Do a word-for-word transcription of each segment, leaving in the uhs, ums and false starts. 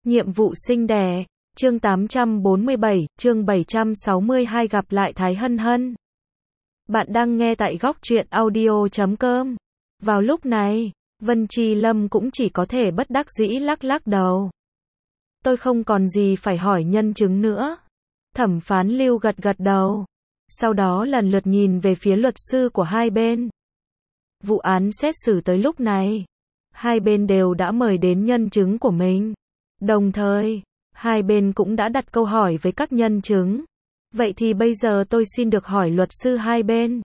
Nhiệm vụ sinh đẻ, chương tám trăm bốn mươi bảy, chương bảy trăm sáu mươi hai gặp lại Thái Hân Hân. Bạn đang nghe tại góc truyện audio chấm com. Vào lúc này, Vân Chi Lâm cũng chỉ có thể bất đắc dĩ lắc lắc đầu. Tôi không còn gì phải hỏi nhân chứng nữa. Thẩm phán Lưu gật gật đầu. Sau đó lần lượt nhìn về phía luật sư của hai bên. Vụ án xét xử tới lúc này, hai bên đều đã mời đến nhân chứng của mình. Đồng thời, hai bên cũng đã đặt câu hỏi với các nhân chứng. Vậy thì bây giờ tôi xin được hỏi luật sư hai bên.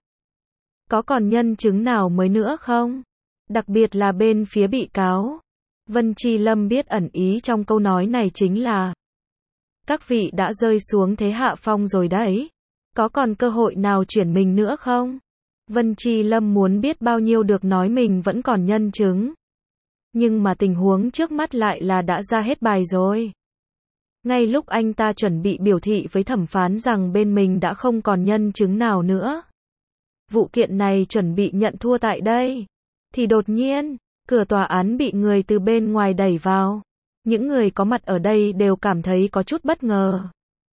Có còn nhân chứng nào mới nữa không? Đặc biệt là bên phía bị cáo. Vân Chi Lâm biết ẩn ý trong câu nói này chính là các vị đã rơi xuống thế hạ phong rồi đấy. Có còn cơ hội nào chuyển mình nữa không? Vân Chi Lâm muốn biết bao nhiêu được nói mình vẫn còn nhân chứng. Nhưng mà tình huống trước mắt lại là đã ra hết bài rồi. Ngay lúc anh ta chuẩn bị biểu thị với thẩm phán rằng bên mình đã không còn nhân chứng nào nữa. Vụ kiện này chuẩn bị nhận thua tại đây. Thì đột nhiên, cửa tòa án bị người từ bên ngoài đẩy vào. Những người có mặt ở đây đều cảm thấy có chút bất ngờ.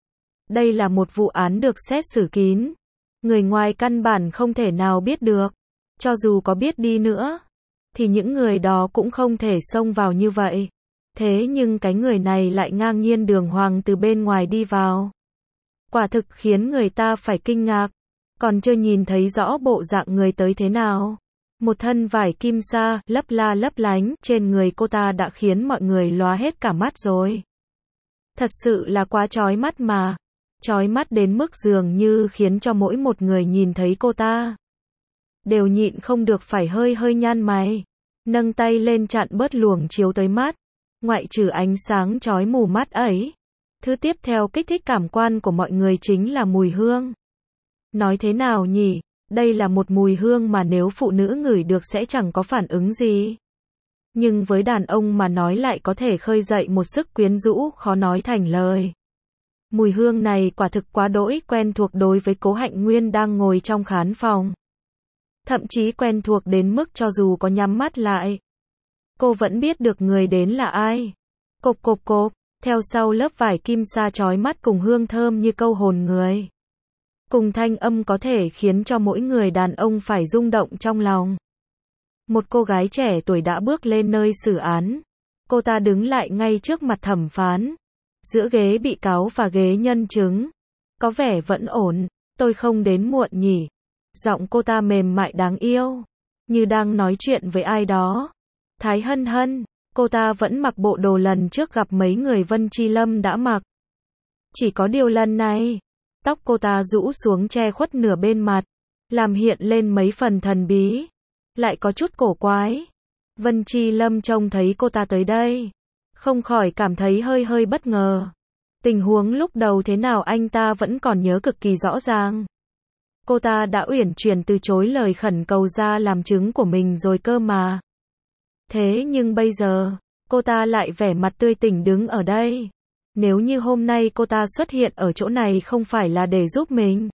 Đây là một vụ án được xét xử kín. Người ngoài căn bản không thể nào biết được. Cho dù có biết đi nữa, thì những người đó cũng không thể xông vào như vậy. Thế nhưng cái người này lại ngang nhiên đường hoàng từ bên ngoài đi vào. Quả thực khiến người ta phải kinh ngạc. Còn chưa nhìn thấy rõ bộ dạng người tới thế nào. Một thân vải kim sa, lấp la lấp lánh, trên người cô ta đã khiến mọi người lóa hết cả mắt rồi. Thật sự là quá chói mắt mà. Chói mắt đến mức dường như khiến cho mỗi một người nhìn thấy cô ta đều nhịn không được phải hơi hơi nhăn mày. Nâng tay lên chặn bớt luồng chiếu tới mắt. Ngoại trừ ánh sáng chói mù mắt ấy. Thứ tiếp theo kích thích cảm quan của mọi người chính là mùi hương. Nói thế nào nhỉ? Đây là một mùi hương mà nếu phụ nữ ngửi được sẽ chẳng có phản ứng gì. Nhưng với đàn ông mà nói lại có thể khơi dậy một sức quyến rũ khó nói thành lời. Mùi hương này quả thực quá đỗi quen thuộc đối với Cố Hạnh Nguyên đang ngồi trong khán phòng. Thậm chí quen thuộc đến mức cho dù có nhắm mắt lại, cô vẫn biết được người đến là ai. Cộp cộp cộp, theo sau lớp vải kim sa chói mắt cùng hương thơm như câu hồn người. Cùng thanh âm có thể khiến cho mỗi người đàn ông phải rung động trong lòng. Một cô gái trẻ tuổi đã bước lên nơi xử án. Cô ta đứng lại ngay trước mặt thẩm phán. Giữa ghế bị cáo và ghế nhân chứng. Có vẻ vẫn ổn, tôi không đến muộn nhỉ. Giọng cô ta mềm mại đáng yêu. Như đang nói chuyện với ai đó. Thái Hân Hân, cô ta vẫn mặc bộ đồ lần trước gặp mấy người Vân Chi Lâm đã mặc. Chỉ có điều lần này, tóc cô ta rũ xuống che khuất nửa bên mặt, làm hiện lên mấy phần thần bí, lại có chút cổ quái. Vân Chi Lâm trông thấy cô ta tới đây, không khỏi cảm thấy hơi hơi bất ngờ. Tình huống lúc đầu thế nào anh ta vẫn còn nhớ cực kỳ rõ ràng. Cô ta đã uyển chuyển từ chối lời khẩn cầu ra làm chứng của mình rồi cơ mà. Thế nhưng bây giờ, cô ta lại vẻ mặt tươi tỉnh đứng ở đây. Nếu như hôm nay cô ta xuất hiện ở chỗ này không phải là để giúp mình,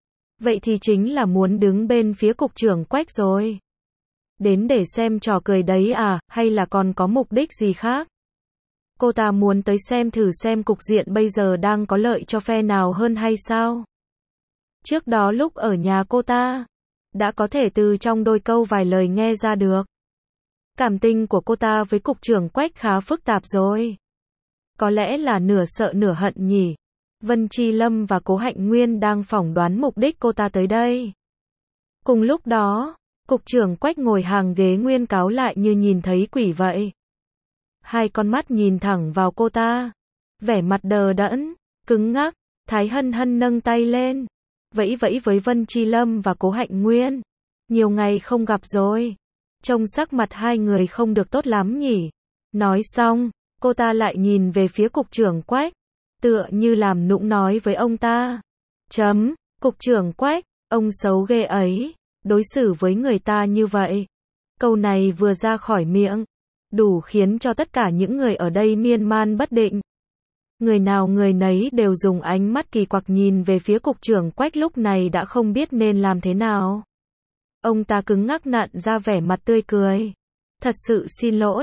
vậy thì chính là muốn đứng bên phía cục trưởng Quách rồi. Đến để xem trò cười đấy à, hay là còn có mục đích gì khác? Cô ta muốn tới xem thử xem cục diện bây giờ đang có lợi cho phe nào hơn hay sao? Trước đó lúc ở nhà cô ta, đã có thể từ trong đôi câu vài lời nghe ra được. Cảm tình của cô ta với cục trưởng Quách khá phức tạp rồi. Có lẽ là nửa sợ nửa hận nhỉ. Vân Chi Lâm và Cố Hạnh Nguyên đang phỏng đoán mục đích cô ta tới đây. Cùng lúc đó, cục trưởng Quách ngồi hàng ghế nguyên cáo lại như nhìn thấy quỷ vậy. Hai con mắt nhìn thẳng vào cô ta. Vẻ mặt đờ đẫn, cứng ngắc. Thái Hân Hân nâng tay lên, vẫy vẫy với Vân Chi Lâm và Cố Hạnh Nguyên. Nhiều ngày không gặp rồi. Trông sắc mặt hai người không được tốt lắm nhỉ. Nói xong, cô ta lại nhìn về phía cục trưởng Quách, tựa như làm nũng nói với ông ta. Chấm, cục trưởng Quách, ông xấu ghê ấy, đối xử với người ta như vậy. Câu này vừa ra khỏi miệng, đủ khiến cho tất cả những người ở đây miên man bất định. Người nào người nấy đều dùng ánh mắt kỳ quặc nhìn về phía cục trưởng Quách lúc này đã không biết nên làm thế nào. Ông ta cứng ngắc nặn ra vẻ mặt tươi cười. Thật sự xin lỗi,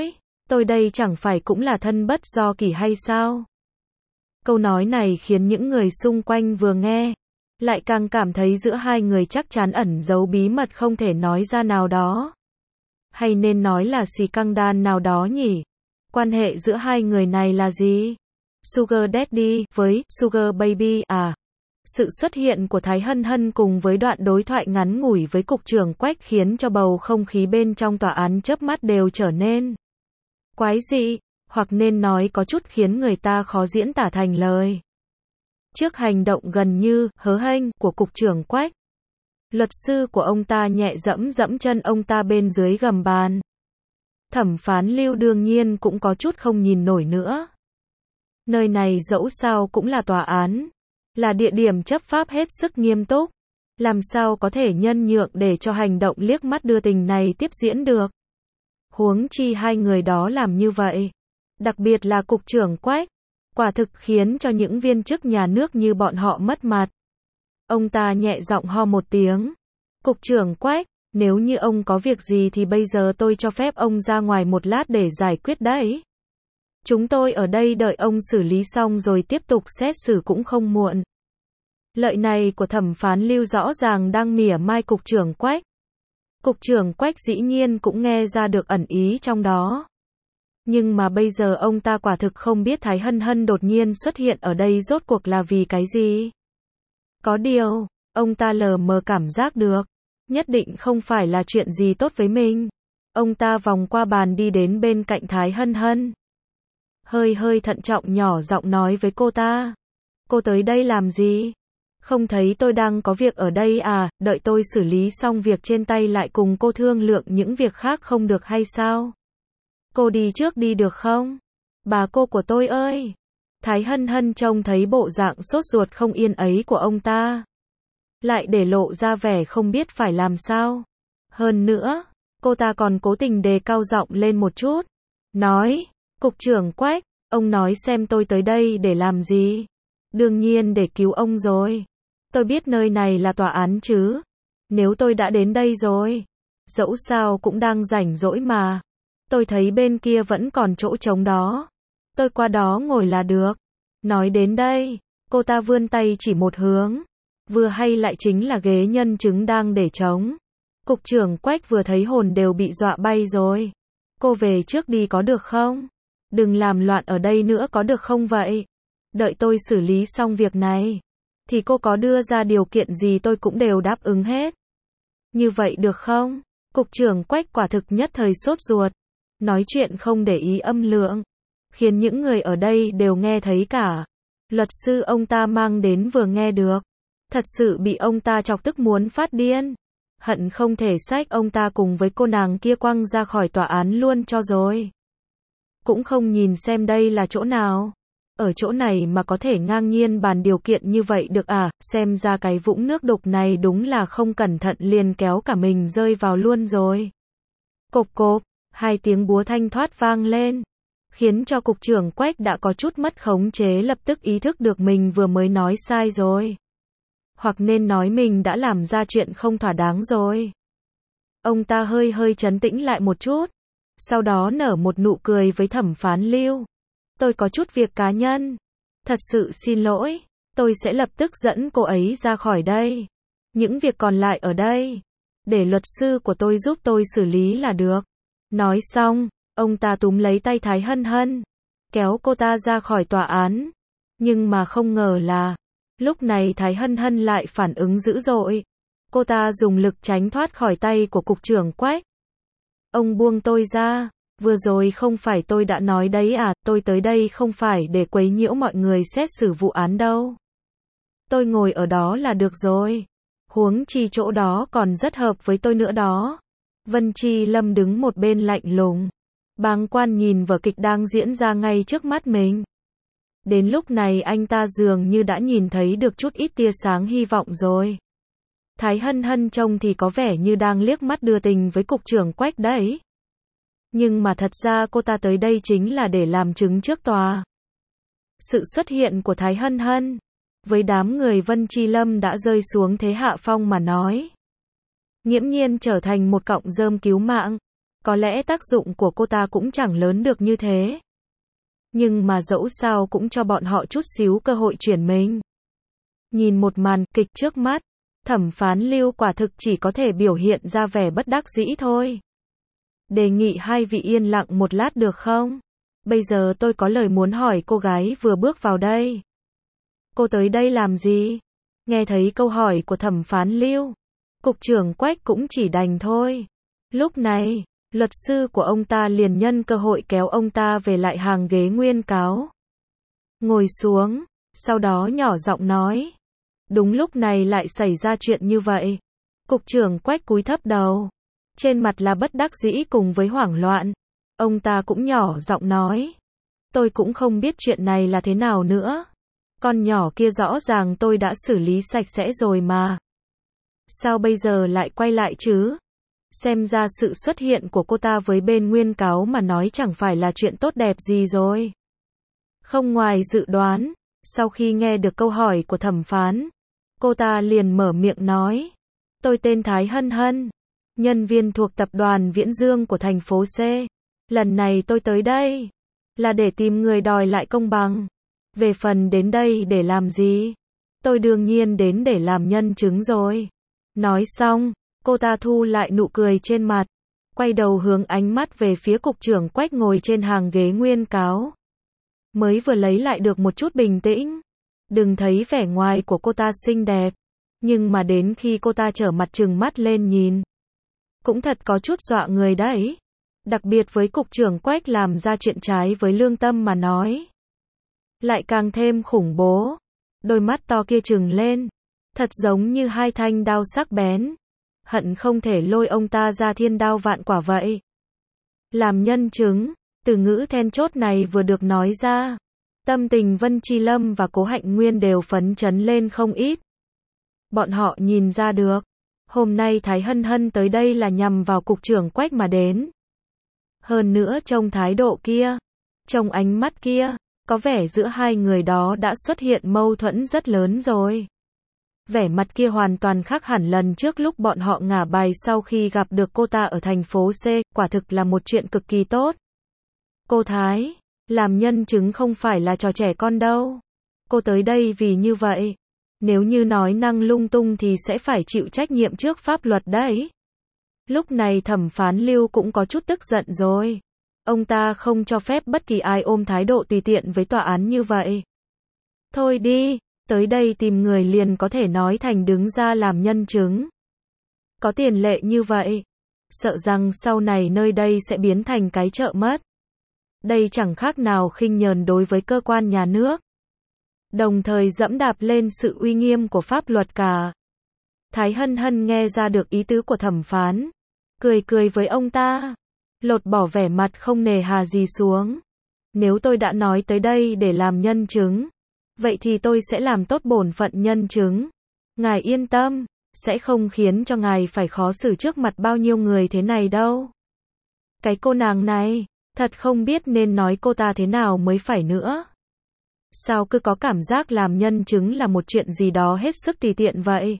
Tôi đây chẳng phải cũng là thân bất do kỷ hay sao? Câu nói này khiến những người xung quanh vừa nghe, lại càng cảm thấy giữa hai người chắc chắn ẩn giấu bí mật không thể nói ra nào đó. Hay nên nói là xì căng đan nào đó nhỉ? Quan hệ giữa hai người này là gì? Sugar Daddy với Sugar Baby à? Sự xuất hiện của Thái Hân Hân cùng với đoạn đối thoại ngắn ngủi với cục trưởng Quách khiến cho bầu không khí bên trong tòa án chớp mắt đều trở nên quái dị, hoặc nên nói có chút khiến người ta khó diễn tả thành lời. Trước hành động gần như hớ hênh của cục trưởng Quách, luật sư của ông ta nhẹ dẫm dẫm chân ông ta bên dưới gầm bàn. Thẩm phán Lưu đương nhiên cũng có chút không nhìn nổi nữa. Nơi này dẫu sao cũng là tòa án, là địa điểm chấp pháp hết sức nghiêm túc, làm sao có thể nhân nhượng để cho hành động liếc mắt đưa tình này tiếp diễn được. Huống chi hai người đó làm như vậy, đặc biệt là cục trưởng Quách, quả thực khiến cho những viên chức nhà nước như bọn họ mất mặt. Ông ta nhẹ giọng ho một tiếng. Cục trưởng Quách, nếu như ông có việc gì thì bây giờ tôi cho phép ông ra ngoài một lát để giải quyết đấy. Chúng tôi ở đây đợi ông xử lý xong rồi tiếp tục xét xử cũng không muộn. Lợi này của thẩm phán Lưu rõ ràng đang mỉa mai cục trưởng Quách. Cục trưởng Quách dĩ nhiên cũng nghe ra được ẩn ý trong đó. Nhưng mà bây giờ ông ta quả thực không biết Thái Hân Hân đột nhiên xuất hiện ở đây rốt cuộc là vì cái gì. Có điều, ông ta lờ mờ cảm giác được, nhất định không phải là chuyện gì tốt với mình. Ông ta vòng qua bàn đi đến bên cạnh Thái Hân Hân. Hơi hơi thận trọng nhỏ giọng nói với cô ta. Cô tới đây làm gì? Không thấy tôi đang có việc ở đây à, đợi tôi xử lý xong việc trên tay lại cùng cô thương lượng những việc khác không được hay sao? Cô đi trước đi được không? Bà cô của tôi ơi! Thái Hân Hân trông thấy bộ dạng sốt ruột không yên ấy của ông ta, lại để lộ ra vẻ không biết phải làm sao. Hơn nữa, cô ta còn cố tình đề cao giọng lên một chút. Nói, cục trưởng Quách, ông nói xem tôi tới đây để làm gì? Đương nhiên để cứu ông rồi. Tôi biết nơi này là tòa án chứ. Nếu tôi đã đến đây rồi, dẫu sao cũng đang rảnh rỗi mà. Tôi thấy bên kia vẫn còn chỗ trống đó. Tôi qua đó ngồi là được. Nói đến đây, cô ta vươn tay chỉ một hướng. Vừa hay lại chính là ghế nhân chứng đang để trống. Cục trưởng Quách vừa thấy hồn đều bị dọa bay rồi. Cô về trước đi có được không? Đừng làm loạn ở đây nữa có được không vậy? Đợi tôi xử lý xong việc này, thì cô có đưa ra điều kiện gì tôi cũng đều đáp ứng hết. Như vậy được không? Cục trưởng Quách quả thực nhất thời sốt ruột. Nói chuyện không để ý âm lượng, khiến những người ở đây đều nghe thấy cả. Luật sư ông ta mang đến vừa nghe được, thật sự bị ông ta chọc tức muốn phát điên. Hận không thể xách ông ta cùng với cô nàng kia quăng ra khỏi tòa án luôn cho rồi. Cũng không nhìn xem đây là chỗ nào. Ở chỗ này mà có thể ngang nhiên bàn điều kiện như vậy được à, xem ra cái vũng nước đục này đúng là không cẩn thận liền kéo cả mình rơi vào luôn rồi. Cộp cộp, hai tiếng búa thanh thoát vang lên, khiến cho cục trưởng Quách đã có chút mất khống chế lập tức ý thức được mình vừa mới nói sai rồi. Hoặc nên nói mình đã làm ra chuyện không thỏa đáng rồi. Ông ta hơi hơi trấn tĩnh lại một chút, sau đó nở một nụ cười với thẩm phán Lưu. Tôi có chút việc cá nhân. Thật sự xin lỗi, tôi sẽ lập tức dẫn cô ấy ra khỏi đây. Những việc còn lại ở đây, để luật sư của tôi giúp tôi xử lý là được. Nói xong, ông ta túm lấy tay Thái Hân Hân, kéo cô ta ra khỏi tòa án. Nhưng mà không ngờ là, lúc này Thái Hân Hân lại phản ứng dữ dội. Cô ta dùng lực tránh thoát khỏi tay của cục trưởng Quách. Ông buông tôi ra. Vừa rồi không phải tôi đã nói đấy à, tôi tới đây không phải để quấy nhiễu mọi người xét xử vụ án đâu. Tôi ngồi ở đó là được rồi. Huống chi chỗ đó còn rất hợp với tôi nữa đó. Vân Chi Lâm đứng một bên lạnh lùng, bàng quan nhìn vở kịch đang diễn ra ngay trước mắt mình. Đến lúc này anh ta dường như đã nhìn thấy được chút ít tia sáng hy vọng rồi. Thái Hân Hân trông thì có vẻ như đang liếc mắt đưa tình với cục trưởng Quách đấy. Nhưng mà thật ra cô ta tới đây chính là để làm chứng trước tòa. Sự xuất hiện của Thái Hân Hân với đám người Vân Chi Lâm đã rơi xuống thế hạ phong mà nói. Nghiễm nhiên trở thành một cọng rơm cứu mạng. Có lẽ tác dụng của cô ta cũng chẳng lớn được như thế. Nhưng mà dẫu sao cũng cho bọn họ chút xíu cơ hội chuyển mình. Nhìn một màn kịch trước mắt, thẩm phán Lưu quả thực chỉ có thể biểu hiện ra vẻ bất đắc dĩ thôi. Đề nghị hai vị yên lặng một lát được không? Bây giờ tôi có lời muốn hỏi cô gái vừa bước vào đây. Cô tới đây làm gì? Nghe thấy câu hỏi của thẩm phán Lưu, cục trưởng Quách cũng chỉ đành thôi. Lúc này, luật sư của ông ta liền nhân cơ hội kéo ông ta về lại hàng ghế nguyên cáo. Ngồi xuống, sau đó nhỏ giọng nói. Đúng lúc này lại xảy ra chuyện như vậy. Cục trưởng Quách cúi thấp đầu. Trên mặt là bất đắc dĩ cùng với hoảng loạn. Ông ta cũng nhỏ giọng nói. Tôi cũng không biết chuyện này là thế nào nữa. Con nhỏ kia rõ ràng tôi đã xử lý sạch sẽ rồi mà. Sao bây giờ lại quay lại chứ? Xem ra sự xuất hiện của cô ta với bên nguyên cáo mà nói chẳng phải là chuyện tốt đẹp gì rồi. Không ngoài dự đoán, sau khi nghe được câu hỏi của thẩm phán, cô ta liền mở miệng nói. Tôi tên Thái Hân Hân, nhân viên thuộc tập đoàn Viễn Dương của thành phố C. Lần này tôi tới đây, là để tìm người đòi lại công bằng. Về phần đến đây để làm gì? Tôi đương nhiên đến để làm nhân chứng rồi. Nói xong, cô ta thu lại nụ cười trên mặt, quay đầu hướng ánh mắt về phía cục trưởng Quách ngồi trên hàng ghế nguyên cáo. Mới vừa lấy lại được một chút bình tĩnh. Đừng thấy vẻ ngoài của cô ta xinh đẹp, nhưng mà đến khi cô ta trở mặt trừng mắt lên nhìn, cũng thật có chút dọa người đấy. Đặc biệt với cục trưởng Quách làm ra chuyện trái với lương tâm mà nói, lại càng thêm khủng bố. Đôi mắt to kia trừng lên, thật giống như hai thanh đao sắc bén, hận không thể lôi ông ta ra thiên đao vạn quả vậy. Làm nhân chứng, từ ngữ then chốt này vừa được nói ra, tâm tình Vân Chi Lâm và Cố Hạnh Nguyên đều phấn chấn lên không ít. Bọn họ nhìn ra được, hôm nay Thái Hân Hân tới đây là nhằm vào cục trưởng Quách mà đến. Hơn nữa trông thái độ kia, trông ánh mắt kia, có vẻ giữa hai người đó đã xuất hiện mâu thuẫn rất lớn rồi. Vẻ mặt kia hoàn toàn khác hẳn lần trước lúc bọn họ ngả bài sau khi gặp được cô ta ở thành phố C, quả thực là một chuyện cực kỳ tốt. Cô Thái, làm nhân chứng không phải là trò trẻ con đâu. Cô tới đây vì như vậy. Nếu như nói năng lung tung thì sẽ phải chịu trách nhiệm trước pháp luật đấy. Lúc này thẩm phán Lưu cũng có chút tức giận rồi. Ông ta không cho phép bất kỳ ai ôm thái độ tùy tiện với tòa án như vậy. Thôi đi, tới đây tìm người liền có thể nói thành đứng ra làm nhân chứng. Có tiền lệ như vậy, sợ rằng sau này nơi đây sẽ biến thành cái chợ mất. Đây chẳng khác nào khinh nhờn đối với cơ quan nhà nước. Đồng thời dẫm đạp lên sự uy nghiêm của pháp luật cả. Thái Hân Hân nghe ra được ý tứ của thẩm phán, cười cười với ông ta, lột bỏ vẻ mặt không nề hà gì xuống. Nếu tôi đã nói tới đây để làm nhân chứng, vậy thì tôi sẽ làm tốt bổn phận nhân chứng. Ngài yên tâm, sẽ không khiến cho ngài phải khó xử trước mặt bao nhiêu người thế này đâu. Cái cô nàng này, thật không biết nên nói cô ta thế nào mới phải nữa. Sao cứ có cảm giác làm nhân chứng là một chuyện gì đó hết sức tùy tiện vậy?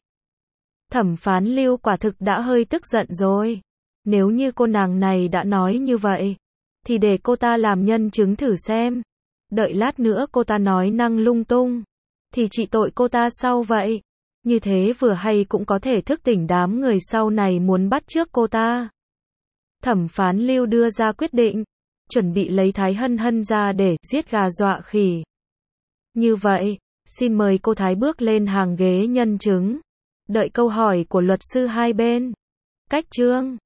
Thẩm phán Lưu quả thực đã hơi tức giận rồi. Nếu như cô nàng này đã nói như vậy, thì để cô ta làm nhân chứng thử xem. Đợi lát nữa cô ta nói năng lung tung, thì trị tội cô ta sau vậy. Như thế vừa hay cũng có thể thức tỉnh đám người sau này muốn bắt chước cô ta. Thẩm phán Lưu đưa ra quyết định, chuẩn bị lấy Thái Hân Hân ra để giết gà dọa khỉ. Như vậy, xin mời cô Thái bước lên hàng ghế nhân chứng. Đợi câu hỏi của luật sư hai bên. Cách chương